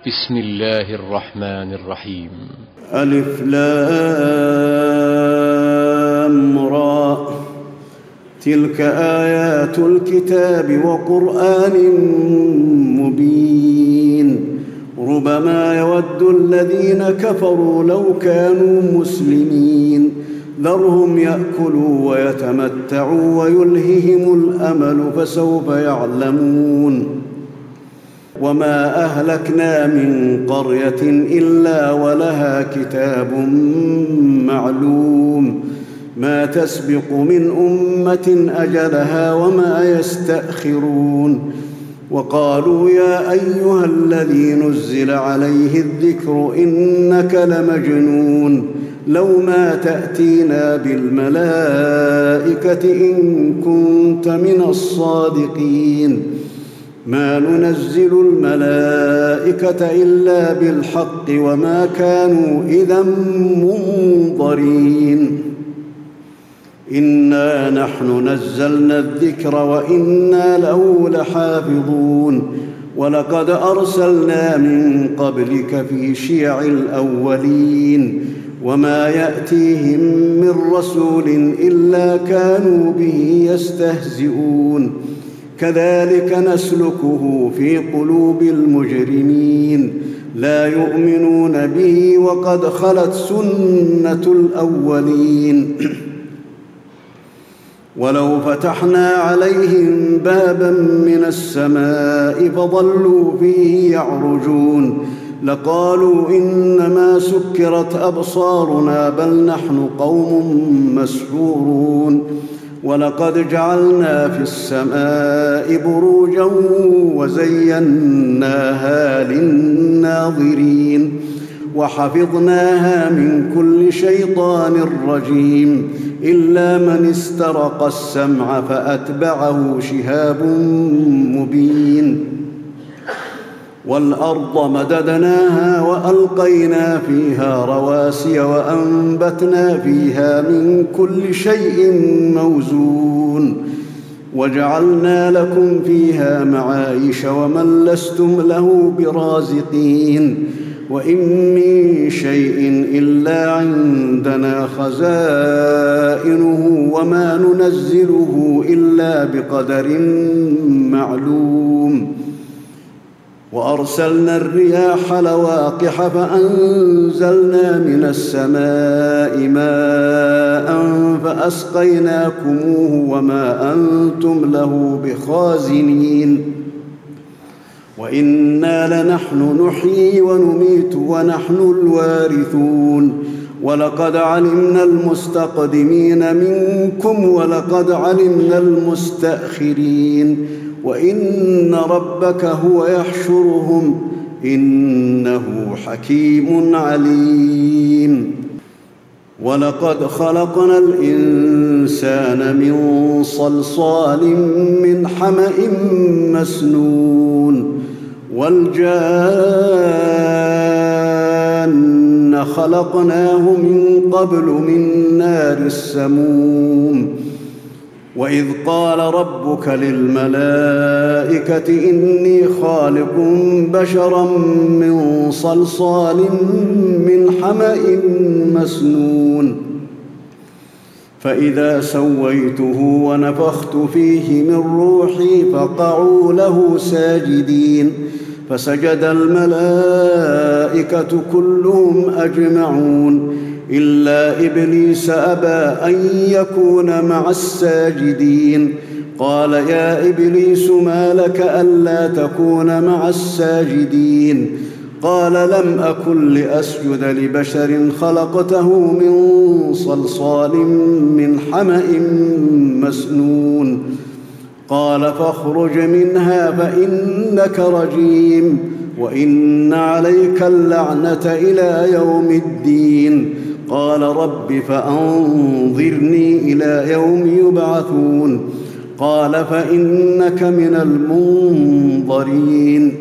بسم الله الرحمن الرحيم. ألف لام را تلك آيات الكتاب وقرآن مبين ربما يود الذين كفروا لو كانوا مسلمين ذرهم يأكلوا ويتمتعوا ويلههم الأمل فسوف يعلمون وما أهلكنا من قرية إلا ولها كتاب معلوم ما تسبق من أمة أجلها وما يستأخرون وقالوا يا أيها الذي نزل عليه الذكر إنك لمجنون لو ما تأتينا بالملائكة إن كنت من الصادقين ما ننزل الملائكة إلا بالحق وما كانوا إذا منظرين إنا نحن نزلنا الذكر وإنا له لحافظون ولقد أرسلنا من قبلك في شيع الأولين وما يأتيهم من رسول إلا كانوا به يستهزئون كذلك نسلكه في قلوب المجرمين لا يؤمنون به وقد خلت سنة الأولين ولو فتحنا عليهم بابا من السماء فظلوا فيه يعرجون لقالوا إنما سكرت أبصارنا بل نحن قوم مسحورون ولقد جعلنا في السماء بروجا وزيناها للناظرين وحفظناها من كل شيطان رجيم إلا من استرق السمع فأتبعه شهاب مبين والأرض مددناها وألقينا فيها رواسي وأنبتنا فيها من كل شيء موزون وجعلنا لكم فيها معايش ومن لستم له برازقين وإن من شيء إلا عندنا خزائنه وما ننزله إلا بقدر معلوم وأرسلنا الرياح لواقح فأنزلنا من السماء ماء فأسقيناكموه وما أنتم له بخازنين وإنا لنحن نحيي ونميت ونحن الوارثون ولقد علمنا المستقدمين منكم ولقد علمنا المستأخرين وإن ربك هو يحشرهم إنه حكيم عليم ولقد خلقنا الإنسان من صلصال من حمأ مسنون والجان خلقناه من قبل من نار السموم وإذ قال ربك للملائكة إني خالق بشرا من صلصال من حمأ مسنون فإذا سويته ونفخت فيه من روحي فقعوا له ساجدين فسجد الملائكة كلهم أجمعون إلا إبليس أبى أن يكون مع الساجدين قال يا إبليس ما لك ألا تكون مع الساجدين قال لم أكن لأسجد لبشر خلقته من صلصال من حمأ مسنون قال فاخرج منها فإنك رجيم وإن عليك اللعنة إلى يوم الدين قال رب فأنظرني إلى يوم يبعثون قال فإنك من المنظرين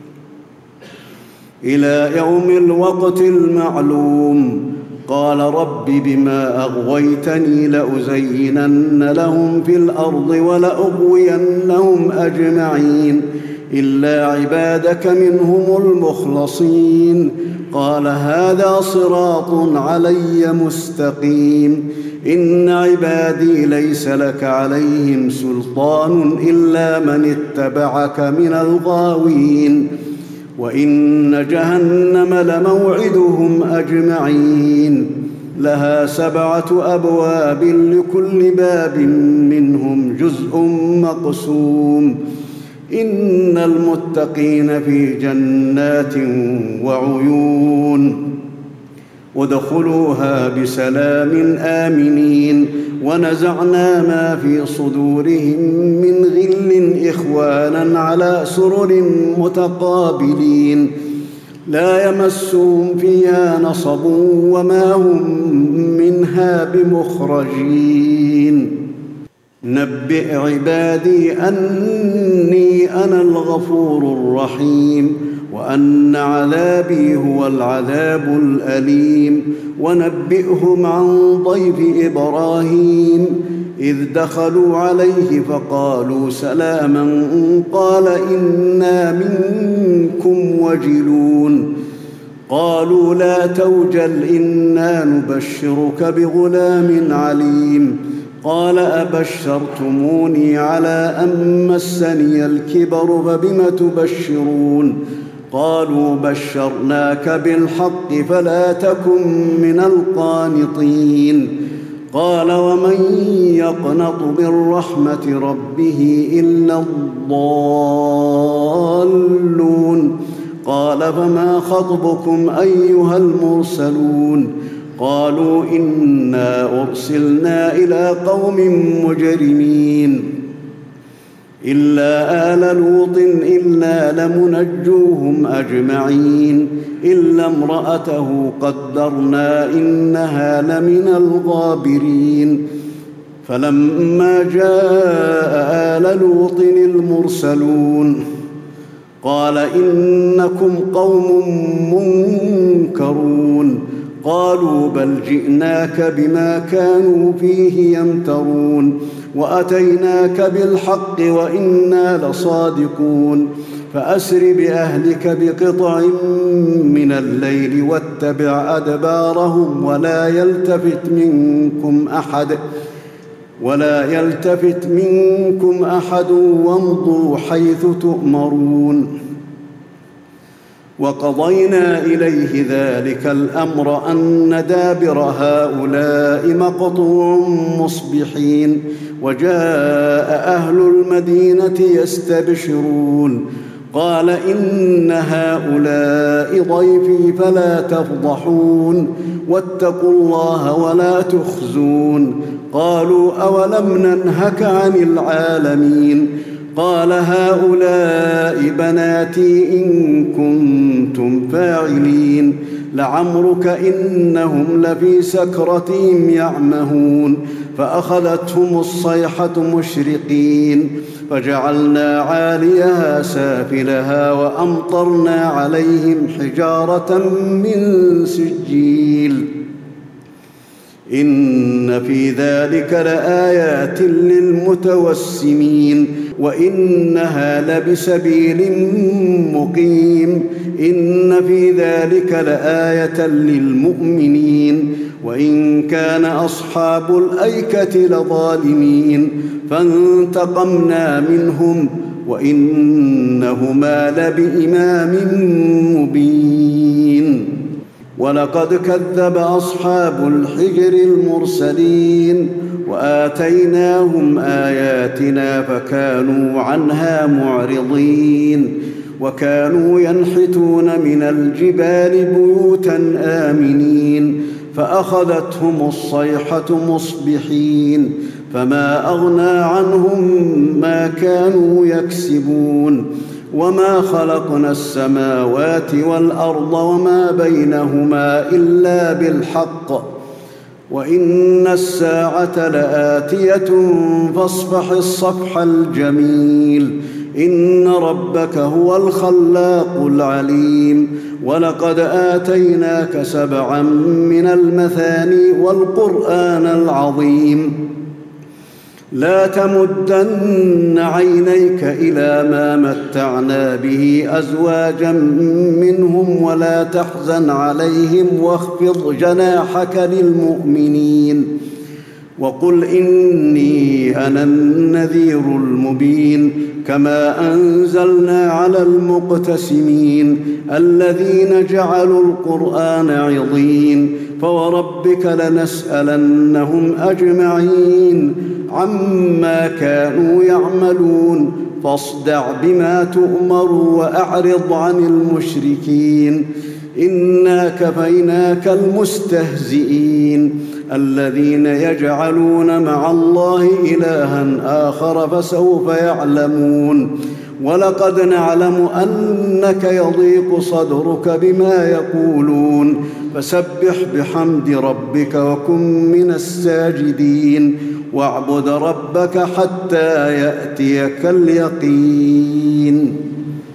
إلى يوم الوقت المعلوم قال رب بما أغويتني لأزينن لهم في الأرض ولأغوينهم أجمعين إلا عبادك منهم المخلصين. قال هذا صراط علي مستقيم. إن عبادي ليس لك عليهم سلطان إلا من اتبعك من الغاوين. وإن جهنم لموعدهم أجمعين. لها 7 أبواب لكل باب منهم جزء مقسوم. إن المتقين في جنات وعيون. ادخلوها بسلام آمنين. ونزعنا ما في صدورهم من غل إخوانا على سرر متقابلين لا يمسهم فيها نصب وما هم منها بمخرجين. نبئ عبادي أني أنا الغفور الرحيم وأن عذابي هو العذاب الأليم. ونبئهم عن ضيف إبراهيم إذ دخلوا عليه فقالوا سلاما قال إنا منكم وجلون. قالوا لا توجل إنا نبشرك بغلام عليم. قال أبشرتموني على أن مسني الكبر فبم تبشرون. قالوا بشرناك بالحق فلا تكن من القانطين. قال ومن يقنط من رحمة ربه إلا الضالون. قال فما خطبكم أيها المرسلون؟ قالوا إنا أرسلنا إلى قوم مجرمين إلا آل لوط إلا لمنجوهم أجمعين إلا امرأته قدرنا إنها لمن الغابرين. فلما جاء آل لوط المرسلون قال إنكم قوم منكرون. قالوا بل جئناك بما كانوا فيه يمترون وأتيناك بالحق وإنا لصادقون. فأسر بأهلك بقطع من الليل واتبع أدبارهم ولا يلتفت منكم أحد وامضوا حيث تؤمرون. وقضينا إليه ذلك الأمر أن دابر هؤلاء مقطوع مصبحين. وجاء أهل المدينة يستبشرون قال إن هؤلاء ضيفي فلا تفضحون واتقوا الله ولا تخزون. قالوا أولم ننهك عن العالمين؟ قال هؤلاء بناتي إن كنتم فاعلين. لعمرك إنهم لفي سكرتهم يعمهون. فأخذتهم الصيحة مشرقين فجعلنا عاليها سافلها وأمطرنا عليهم حجارة من سجيل. إن في ذلك لآيات للمتوسمين وإنها لبسبيل مقيم. إن في ذلك لآية للمؤمنين وإن كان أصحاب الأيكة لظالمين فانتقمنا منهم وإنهما لبإمام مبين. ولقد كذب أصحاب الحجر المرسلين وآتيناهم آياتنا فكانوا عنها معرضين. وكانوا ينحتون من الجبال بيوتا آمنين فأخذتهم الصيحة مصبحين فما أغنى عنهم ما كانوا يكسبون. وما خلقنا السماوات والأرض وما بينهما إلا بالحق وإن الساعة لآتية فاصفح الصفح الجميل. إن ربك هو الخلاق العليم. ولقد آتيناك 7 من المثاني والقرآن العظيم. لا تمدن عينيك إلى ما متعنا به أزواجا منهم ولا تحزن عليهم واخفض جناحك للمؤمنين وقل إني أنا النذير المبين كما أنزلنا على المقتسمين الذين جعلوا القرآن عضين فوربك لنسألنهم أجمعين عما كانوا يعملون فاصدع بما تؤمر وأعرض عن المشركين إنا كفيناك المستهزئين الذين يجعلون مع الله إلها آخر فسوف يعلمون ولقد نعلم أنك يضيق صدرك بما يقولون فسبح بحمد ربك وكن من الساجدين واعبد ربك حتى يأتيك اليقين